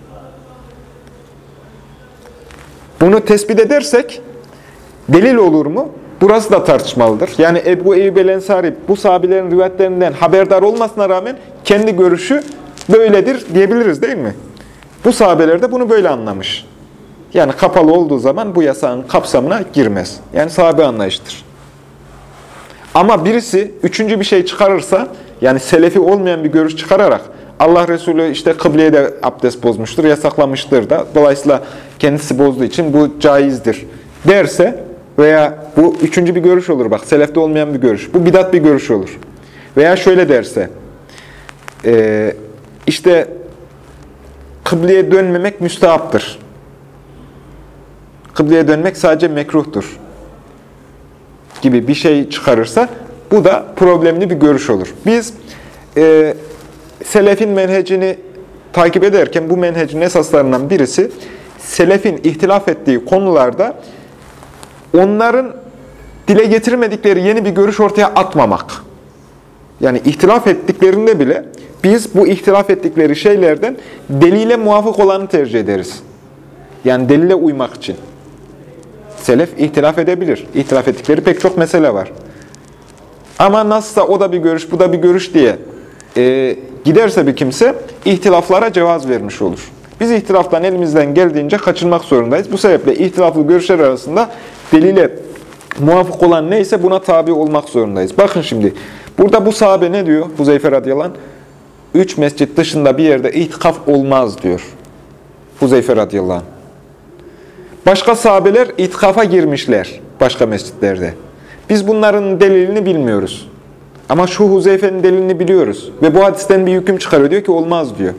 Bunu tespit edersek delil olur mu? Burası da tartışmalıdır. Yani Ebu Eyyub el-Ensari bu sahabelerin rivayetlerinden haberdar olmasına rağmen kendi görüşü böyledir diyebiliriz değil mi? Bu sahabeler de bunu böyle anlamış. Yani kapalı olduğu zaman bu yasağın kapsamına girmez. Yani sahabe anlayışıdır. Ama birisi üçüncü bir şey çıkarırsa, yani selefi olmayan bir görüş çıkararak Allah Resulü işte kıbleye de abdest bozmuştur, yasaklamıştır da. Dolayısıyla kendisi bozduğu için bu caizdir derse veya bu üçüncü bir görüş olur bak, selefte olmayan bir görüş. Bu bidat bir görüş olur. Veya şöyle derse, işte kıbleye dönmemek müstehaptır. Kıbleye dönmek sadece mekruhtur gibi bir şey çıkarırsa bu da problemli bir görüş olur. Biz selefin menhecini takip ederken bu menhecin esaslarından birisi selefin ihtilaf ettiği konularda onların dile getirmedikleri yeni bir görüş ortaya atmamak. Yani ihtilaf ettiklerinde bile biz bu ihtilaf ettikleri şeylerden delile muvafık olanı tercih ederiz. Yani delile uymak için. Selef ihtilaf edebilir. İhtilaf ettikleri pek çok mesele var. Ama nasılsa o da bir görüş, bu da bir görüş diye giderse bir kimse ihtilaflara cevaz vermiş olur. Biz ihtilaftan elimizden geldiğince kaçınmak zorundayız. Bu sebeple ihtilaflı görüşler arasında delile muvafık olan neyse buna tabi olmak zorundayız. Bakın şimdi, burada bu sahabe ne diyor? Huzeyfe radıyallahu anh, 3 mescit dışında bir yerde itikaf olmaz diyor. Huzeyfe radıyallahu anh. Başka sahabeler itikafa girmişler başka mescitlerde. Biz bunların delilini bilmiyoruz. Ama şu Huzeyfe'nin delilini biliyoruz. Ve bu hadisten bir hüküm çıkarıyor. Diyor ki olmaz diyor.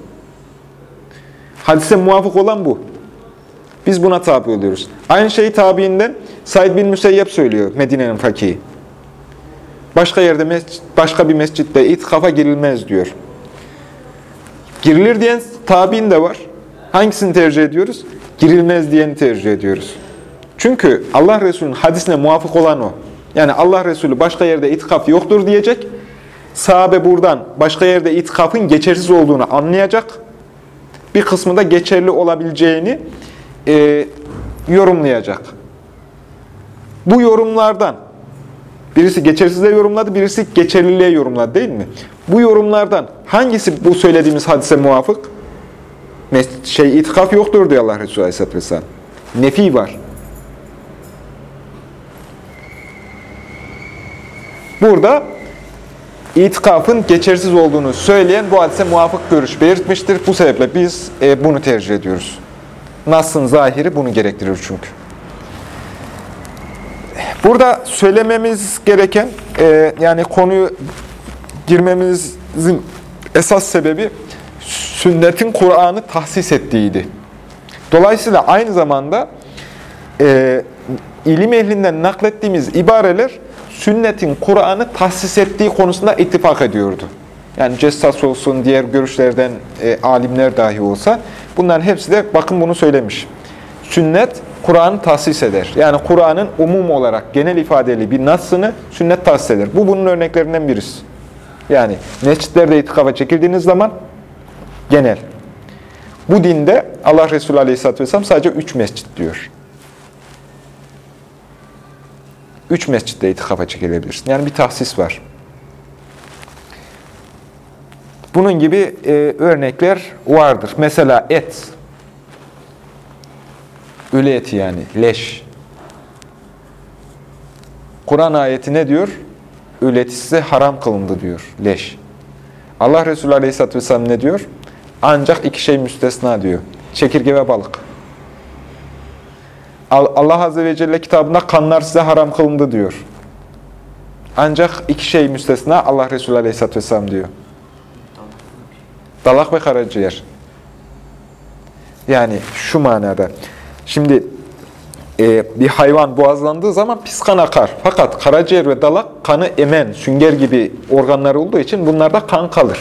Hadise muvafık olan bu. Biz buna tabi oluyoruz. Aynı şeyi tabiinden Said bin Müseyyep söylüyor, Medine'nin fakihi. Başka yerde, başka bir mescitte itikafa girilmez diyor. Girilir diyen tabiin de var. Hangisini tercih ediyoruz? Girilmez diyeni tercih ediyoruz. Çünkü Allah Resulü'nün hadisine muvafık olan o. Yani Allah Resulü başka yerde itikaf yoktur diyecek. Sahabe buradan başka yerde itikafın geçersiz olduğunu anlayacak. Bir kısmı da geçerli olabileceğini yorumlayacak. Bu yorumlardan birisi geçersizliğe yorumladı, birisi geçerliliğe yorumladı değil mi? Bu yorumlardan hangisi bu söylediğimiz hadise muvafık? İtikaf yoktur diyor Allah Resulü Aleyhisselatü Vesselam. Nefi var. Burada itikafın geçersiz olduğunu söyleyen bu hadise muvafık görüş belirtmiştir. Bu sebeple biz bunu tercih ediyoruz. Nas'ın zahiri bunu gerektirir çünkü. Burada söylememiz gereken, yani konuyu girmemizin esas sebebi sünnetin Kur'an'ı tahsis ettiğiydi. Dolayısıyla aynı zamanda ilim ehlinden naklettiğimiz ibareler sünnetin Kur'an'ı tahsis ettiği konusunda ittifak ediyordu. Yani Cessas olsun, diğer görüşlerden alimler dahi olsa bunların hepsi de bakın bunu söylemiş. Sünnet Kur'an'ı tahsis eder. Yani Kur'an'ın umum olarak genel ifadeli bir nassını sünnet tahsis eder. Bu bunun örneklerinden birisi. Yani mescitlerde itikafa çekildiğiniz zaman genel. Bu dinde Allah Resulü Aleyhisselatü Vesselam sadece 3 mescit diyor. 3 mescitte itikafa çekilebilirsin. Yani bir tahsis var. Bunun gibi örnekler vardır. Mesela et. Ölü eti yani, leş. Kur'an ayeti ne diyor? Ölü eti size haram kılındı diyor, leş. Allah Resulü Aleyhisselatü Vesselam ne diyor? Ancak iki şey müstesna diyor. Çekirge ve balık. Allah Azze ve Celle kitabında kanlar size haram kılındı diyor. Ancak iki şey müstesna Allah Resulü Aleyhisselatü Vesselam diyor. Dalak ve karaciğer. Yani şu manada. Şimdi bir hayvan boğazlandığı zaman pis kan akar. Fakat karaciğer ve dalak kanı emen, sünger gibi organlar olduğu için bunlarda kan kalır.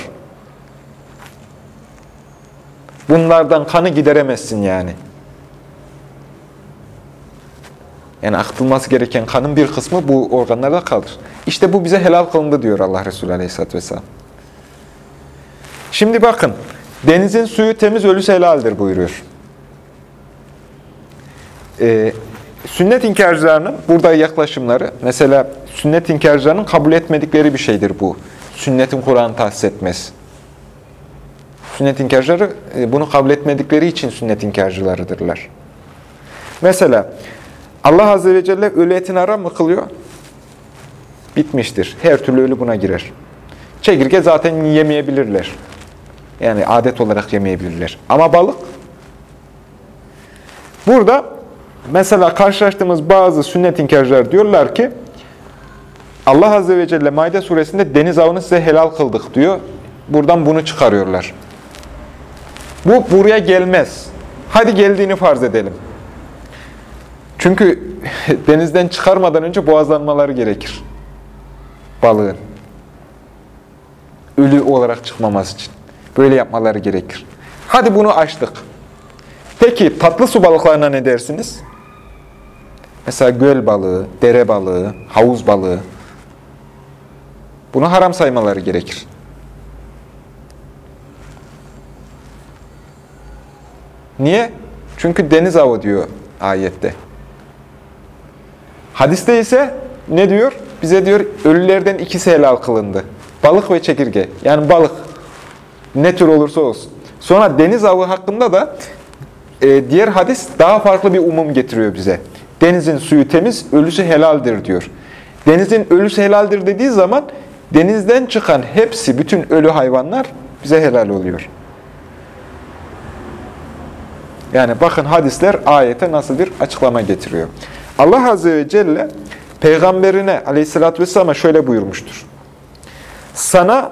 Bunlardan kanı gideremezsin yani. Yani akıtılması gereken kanın bir kısmı bu organlarda kalır. İşte bu bize helal kılındı diyor Allah Resulü Aleyhisselatü Vesselam. Şimdi bakın, denizin suyu temiz, ölüsü helaldir buyuruyor. Sünnet inkarcılarının burada yaklaşımları, mesela sünnet inkarcılarının kabul etmedikleri bir şeydir bu. Sünnetin Kur'an'ı tahsis etmez. Sünnet inkarcıları bunu kabul etmedikleri için sünnet inkarcılarıdırlar. Mesela Allah Azze ve Celle ölü etini haram mı kılıyor? Bitmiştir. Her türlü ölü buna girer. Çekirge zaten yemeyebilirler. Yani adet olarak yemeyebilirler. Ama balık? Burada mesela karşılaştığımız bazı sünnet inkarcılar diyorlar ki Allah Azze ve Celle Maide suresinde deniz avını size helal kıldık diyor. Buradan bunu çıkarıyorlar. Bu buraya gelmez. Hadi geldiğini farz edelim. Çünkü denizden çıkarmadan önce boğazlanmaları gerekir. Balığın. Ölü olarak çıkmaması için. Böyle yapmaları gerekir. Hadi bunu açtık. Peki tatlı su balıklarına ne dersiniz? Mesela göl balığı, dere balığı, havuz balığı. Bunu haram saymaları gerekir. Niye? Çünkü deniz avı diyor ayette. Hadiste ise ne diyor? Bize diyor ölülerden ikisi helal kılındı. Balık ve çekirge. Yani balık ne tür olursa olsun. Sonra deniz avı hakkında da diğer hadis daha farklı bir umum getiriyor bize. Denizin suyu temiz, ölüsü helaldir diyor. Denizin ölüsü helaldir dediği zaman denizden çıkan hepsi, bütün ölü hayvanlar bize helal oluyor. Yani bakın hadisler ayete nasıl bir açıklama getiriyor. Allah Azze ve Celle Peygamberine Aleyhisselatü Vesselam'a şöyle buyurmuştur. Sana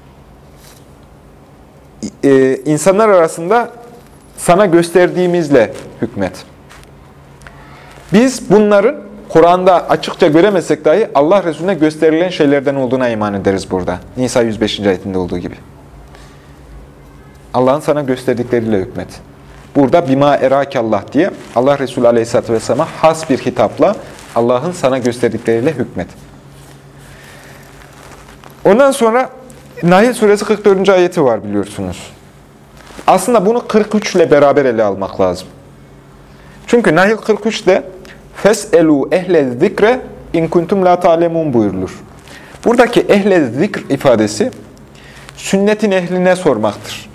insanlar arasında sana gösterdiğimizle hükmet. Biz bunların Kur'an'da açıkça göremesek dahi Allah Resulüne gösterilen şeylerden olduğuna iman ederiz burada. Nisa 105. ayetinde olduğu gibi. Allah'ın sana gösterdikleriyle hükmet. Burada bima erakallah diye Allah Resulü Aleyhisselatü Vesselam'a has bir hitapla Allah'ın sana gösterdikleriyle hükmet. Ondan sonra Nahl suresi 44. ayeti var biliyorsunuz. Aslında bunu 43 ile beraber ele almak lazım. Çünkü Nahl 43'te فَسْأَلُوا اَهْلَ الذِّكْرَ اِنْ كُنْتُمْ لَا تَعْلَمُونَ buyurulur. Buradaki ehle zikr ifadesi sünnetin ehline sormaktır.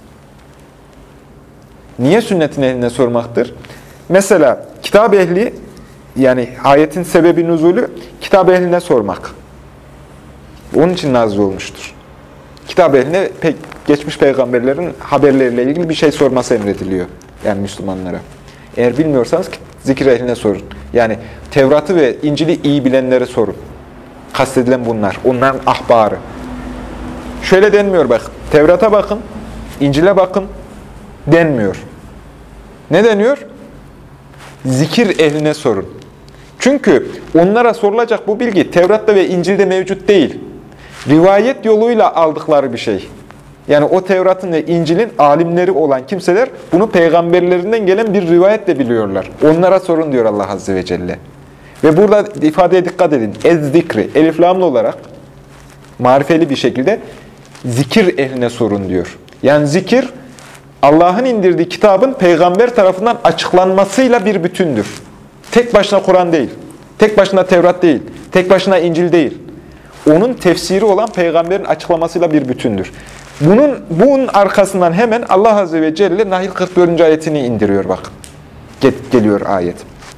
Niye sünnetin ehline sormaktır? Mesela kitap ehli, yani ayetin sebebi nüzulü kitap ehline sormak. Onun için nazil olmuştur. Kitap ehline geçmiş peygamberlerin haberleriyle ilgili bir şey sorması emrediliyor. Yani Müslümanlara. Eğer bilmiyorsanız zikir ehline sorun. Yani Tevrat'ı ve İncil'i iyi bilenlere sorun. Kastedilen bunlar. Onların ahbarı. Şöyle denmiyor bak. Tevrat'a bakın, İncil'e bakın denmiyor. Ne deniyor? Zikir ehline sorun. Çünkü onlara sorulacak bu bilgi Tevrat'ta ve İncil'de mevcut değil. Rivayet yoluyla aldıkları bir şey. Yani o Tevrat'ın ve İncil'in alimleri olan kimseler bunu peygamberlerinden gelen bir rivayetle biliyorlar. Onlara sorun diyor Allah Azze ve Celle. Ve burada ifadeye dikkat edin. Ez-zikri, elif lamlı olarak marifeli bir şekilde zikir ehline sorun diyor. Yani zikir, Allah'ın indirdiği kitabın peygamber tarafından açıklanmasıyla bir bütündür. Tek başına Kur'an değil, tek başına Tevrat değil, tek başına İncil değil. Onun tefsiri olan peygamberin açıklamasıyla bir bütündür. Bunun arkasından hemen Allah Azze ve Celle Nahl 44. ayetini indiriyor bak. Geliyor ayet.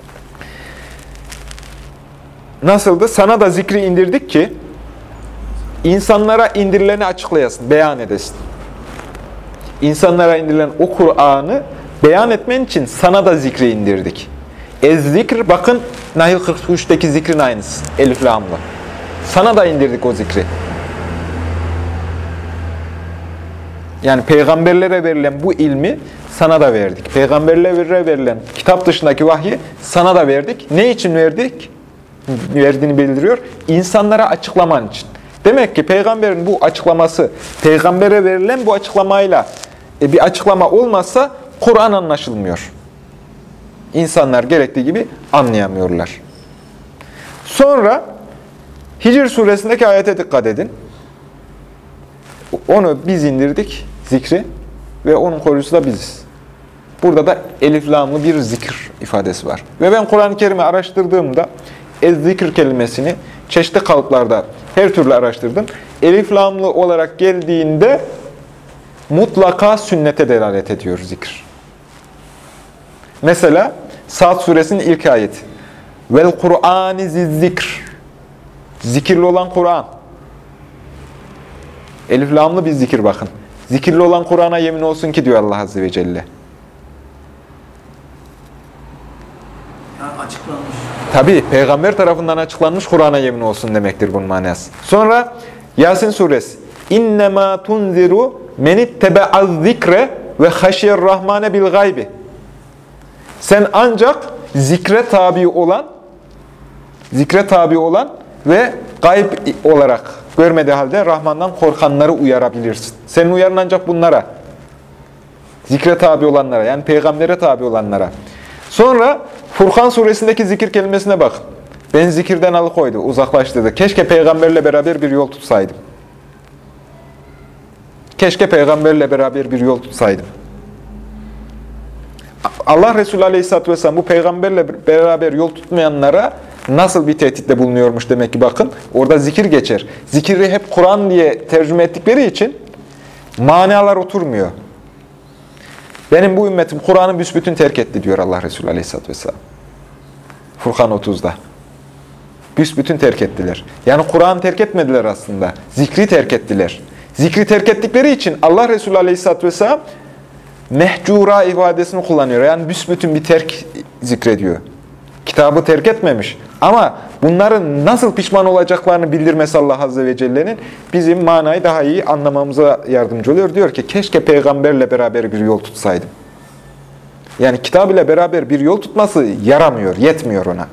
Nasıldı? Sana da zikri indirdik ki insanlara indirileni açıklayasın, beyan edesin. İnsanlara indirilen o Kur'an'ı beyan etmen için sana da zikri indirdik. Ez-zikr, bakın Nahl 43'teki zikrin aynısı. Elif lamla. Sana da indirdik o zikri. Yani peygamberlere verilen bu ilmi sana da verdik. Peygamberlere verilen kitap dışındaki vahyi sana da verdik. Ne için verdik? Verdiğini bildiriyor. İnsanlara açıklaman için. Demek ki peygamberin bu açıklaması, peygambere verilen bu açıklamayla bir açıklama olmazsa Kur'an anlaşılmıyor. İnsanlar gerektiği gibi anlayamıyorlar. Sonra Hicr suresindeki ayete dikkat edin. Onu biz indirdik, zikri, ve onun koruyucusu da biziz. Burada da elif lamlı bir zikir ifadesi var. Ve ben Kur'an-ı Kerim'i araştırdığımda ez-zikir kelimesini çeşitli kalıplarda her türlü araştırdım. Elif lamlı olarak geldiğinde mutlaka sünnete delalet ediyor zikir. Mesela Sad suresinin ilk ayeti. Vel Kur'ani zizzikr. Zikirli olan Kur'an. Elif lamlı bir zikir bakın. Zikirli olan Kur'an'a yemin olsun ki diyor Allah Azze ve Celle. Yani açıklanmış. Tabi peygamber tarafından açıklanmış Kur'an'a yemin olsun demektir bunun manası. Sonra Yasin suresi. İnnemâ tunziru menittebe'az zikre ve haşyer rahmane bil gaybi. Sen ancak zikre tabi olan ve gayb olarak görmediği halde Rahman'dan korkanları uyarabilirsin. Senin uyarın ancak bunlara. Zikre tabi olanlara, yani peygambere tabi olanlara. Sonra Furkan suresindeki zikir kelimesine bak. Ben zikirden alıkoydu, uzaklaştırdı. Keşke peygamberle beraber bir yol tutsaydım. Keşke peygamberle beraber bir yol tutsaydım. Allah Resulü Aleyhisselatü Vesselam bu peygamberle beraber yol tutmayanlara nasıl bir tehditte bulunuyormuş demek ki bakın. Orada zikir geçer. Zikiri hep Kur'an diye tercüme ettikleri için manalar oturmuyor. Benim bu ümmetim Kur'an'ı büsbütün terk etti diyor Allah Resulü Aleyhisselatü Vesselam. Furkan 30'da. Büsbütün terk ettiler. Yani Kur'an'ı terk etmediler aslında. Zikri terk ettiler. Zikri terk ettikleri için Allah Resulü Aleyhisselatü Vesselam mehcura ifadesini kullanıyor. Yani büsbütün bir terk zikrediyor. Kitabı terk etmemiş. Ama bunların nasıl pişman olacaklarını bildirmesi Allah Azze ve Celle'nin bizim manayı daha iyi anlamamıza yardımcı oluyor. Diyor ki keşke peygamberle beraber bir yol tutsaydım. Yani kitab ile beraber bir yol tutması yaramıyor, yetmiyor ona.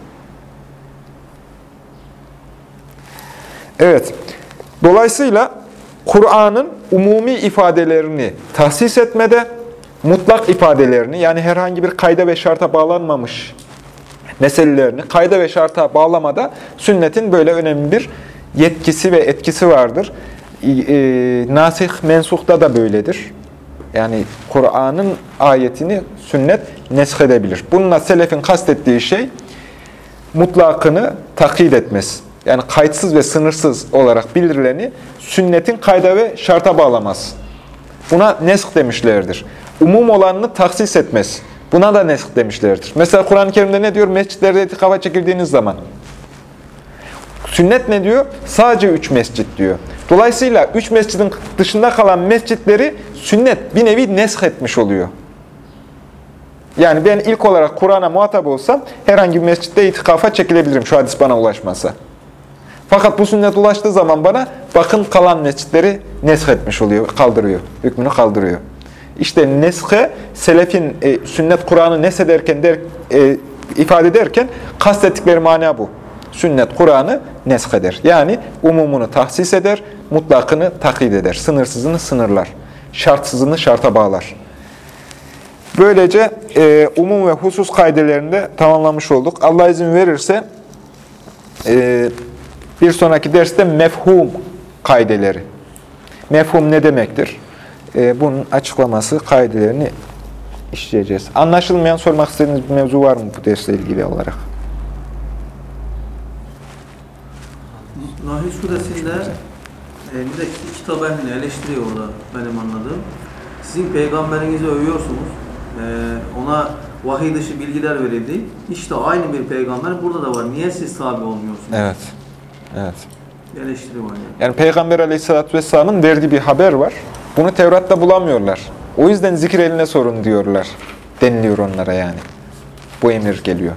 Evet. Dolayısıyla Kur'an'ın umumi ifadelerini tahsis etmede, mutlak ifadelerini, yani herhangi bir kayda ve şarta bağlanmamış meselelerini kayda ve şarta bağlamada sünnetin böyle önemli bir yetkisi ve etkisi vardır. Nasih mensuhta da böyledir. Yani Kur'an'ın ayetini sünnet nesk edebilir. Bununla selefin kastettiği şey mutlakını takyit etmesi. Yani kayıtsız ve sınırsız olarak bildirileni sünnetin kayda ve şarta bağlaması. Buna nesk demişlerdir. Umum olanını taksis etmesi. Buna da nesk demişlerdir. Mesela Kur'an-ı Kerim'de ne diyor? Mescitlerde itikafa çekildiğiniz zaman. Sünnet ne diyor? Sadece 3 mescit diyor. Dolayısıyla 3 mescidin dışında kalan mescitleri sünnet bir nevi nesk etmiş oluyor. Yani ben ilk olarak Kur'an'a muhatap olsam herhangi bir mescitte itikafa çekilebilirim şu hadis bana ulaşmasa. Fakat bu sünnet ulaştığı zaman bana bakın kalan mescitleri nesk etmiş oluyor, kaldırıyor. Hükmünü kaldırıyor. İşte neske, selefin sünnet Kur'an'ı nesederken ifade ederken kastettikleri mana bu. Sünnet Kur'an'ı nesk eder. Yani umumunu tahsis eder, mutlakını takyit eder. Sınırsızını sınırlar. Şartsızını şarta bağlar. Böylece umum ve husus kaidelerini de tamamlamış olduk. Allah izin verirse bir sonraki derste mefhum kaideleri. Mefhum ne demektir? Bunun açıklaması, kaidelerini işleyeceğiz. Anlaşılmayan, sormak istediğiniz bir mevzu var mı bu dersle ilgili olarak? Nahl suresinde Bir de kitap ehlini eleştiriyor orada benim anladığım. Sizin peygamberinizi övüyorsunuz. Ona vahiy dışı bilgiler verildi. İşte aynı bir peygamber burada da var. Niye siz tabi olmuyorsunuz? Evet. Evet. Bir eleştiri var yani. Yani Peygamber Aleyhisselatü Vesselam'ın verdiği bir haber var. Bunu Tevrat'ta bulamıyorlar. O yüzden zikir eline sorun diyorlar. Deniliyor onlara yani. Bu emir geliyor.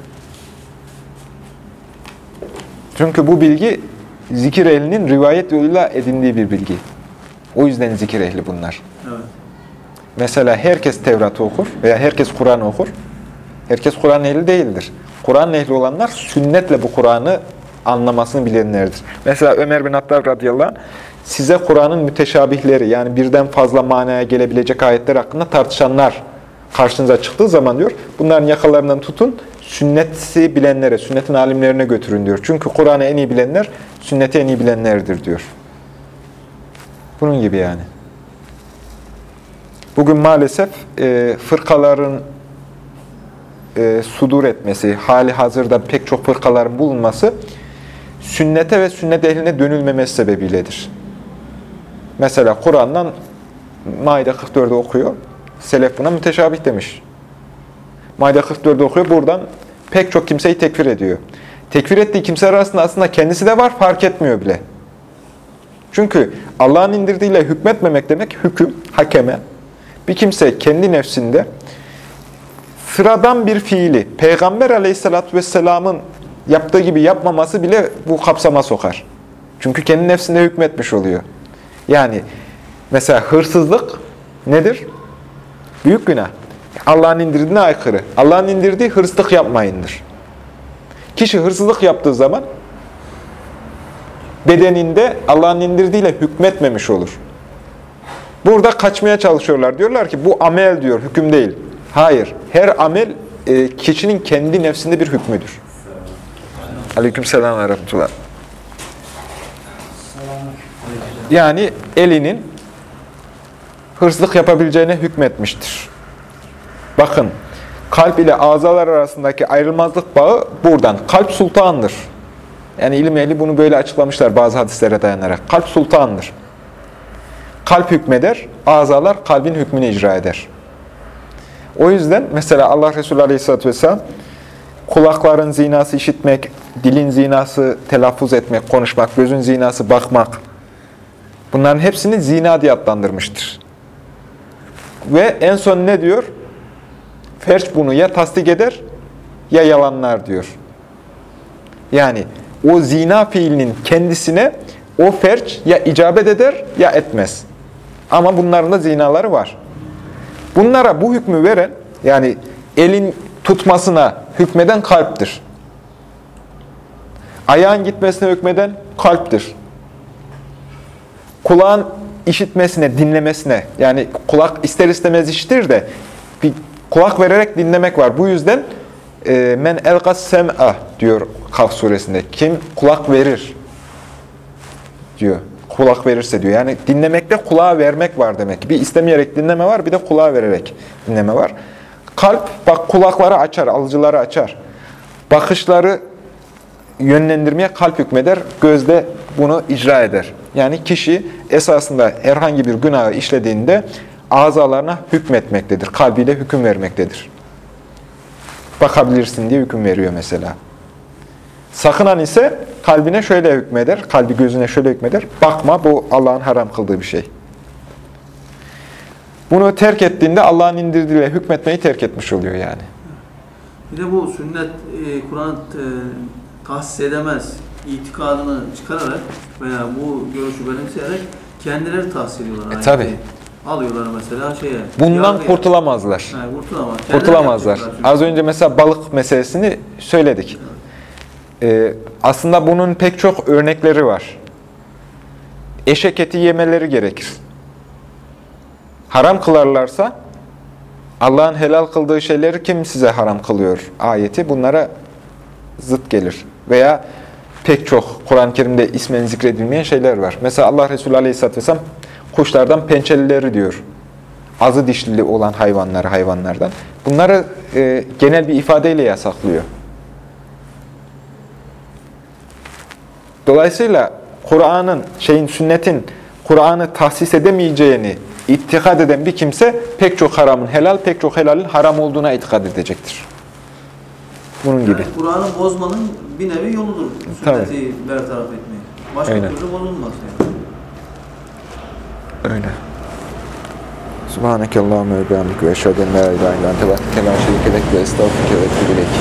Çünkü bu bilgi zikir ehlinin rivayet yoluyla edindiği bir bilgi. O yüzden zikir ehli bunlar. Evet. Mesela herkes Tevrat'ı okur veya herkes Kur'an okur. Herkes Kur'an ehli değildir. Kur'an ehli olanlar sünnetle bu Kur'an'ı anlamasını bilenlerdir. Mesela Ömer bin Hattab radıyallahu anh size Kur'an'ın müteşabihleri yani birden fazla manaya gelebilecek ayetler hakkında tartışanlar karşınıza çıktığı zaman diyor bunların yakalarından tutun sünneti bilenlere, sünnetin alimlerine götürün diyor. Çünkü Kur'an'ı en iyi bilenler sünneti en iyi bilenlerdir diyor. Bunun gibi yani. Bugün maalesef fırkaların sudur etmesi, hali hazırda pek çok fırkaların bulunması sünnete ve sünnet ehline dönülmemesi sebebiyledir. Mesela Kur'an'dan Maide 44'ü okuyor. Selef buna müteşabih demiş. Maide 44'ü okuyor. Buradan pek çok kimseyi tekfir ediyor. Tekfir ettiği kimseler arasında aslında kendisi de var, fark etmiyor bile. Çünkü Allah'ın indirdiğiyle hükmetmemek demek hüküm, hakeme. Bir kimse kendi nefsinde sıradan bir fiili Peygamber Aleyhisselatü Vesselam'ın yaptığı gibi yapmaması bile bu kapsama sokar. Çünkü kendi nefsinde hükmetmiş oluyor. Yani mesela hırsızlık nedir? Büyük günah. Allah'ın indirdiğine aykırı. Allah'ın indirdiği hırsızlık yapmayındır. Kişi hırsızlık yaptığı zaman bedeninde Allah'ın indirdiğiyle hükmetmemiş olur. Burada kaçmaya çalışıyorlar. Diyorlar ki bu amel diyor, hüküm değil. Hayır. Her amel kişinin kendi nefsinde bir hükmüdür. Aleykümselam ve rahmetullah. Yani elinin hırsızlık yapabileceğine hükmetmiştir. Bakın, kalp ile azalar arasındaki ayrılmazlık bağı buradan. Kalp sultandır. Yani ilim ehli bunu böyle açıklamışlar bazı hadislere dayanarak. Kalp sultandır. Kalp hükmeder, azalar kalbin hükmünü icra eder. O yüzden mesela Allah Resulü Aleyhisselatü Vesselam kulakların zinası işitmek, dilin zinası telaffuz etmek, konuşmak, gözün zinası bakmak. Bunların hepsini zina diye adlandırmıştır. Ve en son ne diyor? Ferç bunu ya tasdik eder ya yalanlar diyor. Yani o zina fiilinin kendisine o ferç ya icabet eder ya etmez. Ama bunların da zinaları var. Bunlara bu hükmü veren, yani elin tutmasına hükmeden kalptir. Ayağın gitmesine hükmeden kalptir. Kulağın işitmesine, dinlemesine, yani kulak ister istemez işitir de bir kulak vererek dinlemek var. Bu yüzden men elgas sem'a diyor Kaf suresinde. Kim kulak verir diyor. Kulak verirse diyor. Yani dinlemekte kulağa vermek var demek. Bir istemeyerek dinleme var, bir de kulağa vererek dinleme var. Kalp, bak kulakları açar, alıcıları açar. Bakışları yönlendirmeye kalp hükmeder, gözde bunu icra eder. Yani kişi esasında herhangi bir günahı işlediğinde azalarına hükmetmektedir. Kalbiyle hüküm vermektedir. Bakabilirsin diye hüküm veriyor mesela. Sakınan ise kalbine şöyle hükmeder, kalbi gözüne şöyle hükmeder. Bakma, bu Allah'ın haram kıldığı bir şey. Bunu terk ettiğinde Allah'ın indirdiğiyle hükmetmeyi terk etmiş oluyor yani. Bir de bu sünnet, Kur'an tahsis edemez itikadını çıkararak veya bu görüşü benimseyerek kendileri tahsis ediyorlar. Tabii. Alıyorlar mesela şeye. Bundan kurtulamazlar. Yani Kurtulamazlar. Az önce mesela balık meselesini söyledik. Aslında bunun pek çok örnekleri var. Eşek eti yemeleri gerekir. Haram kılarlarsa Allah'ın helal kıldığı şeyleri kim size haram kılıyor ayeti bunlara zıt gelir. Veya pek çok Kur'an-ı Kerim'de ismen zikredilmeyen şeyler var. Mesela Allah Resulü Aleyhisselatü Vesselam kuşlardan pençelileri diyor. Azı dişli olan hayvanlardan. Bunları genel bir ifadeyle yasaklıyor. Dolayısıyla sünnetin Kur'an'ı tahsis edemeyeceğini itikad eden bir kimse pek çok haramın helal, pek çok helalin haram olduğuna itikad edecektir. Bunun gibi. Yani Kur'an'ı bozmanın bir nevi yoludur. Tabii. Sünneti bertaraf etmeyi. Başka Aynen. türlü bozulmaz yani. Öyle. Subhaneke Allahümme ve bihamdike ve eşhedü en la ilahe illa ente ve la şerike lek ve estağfiruke ve etûbü ileyk.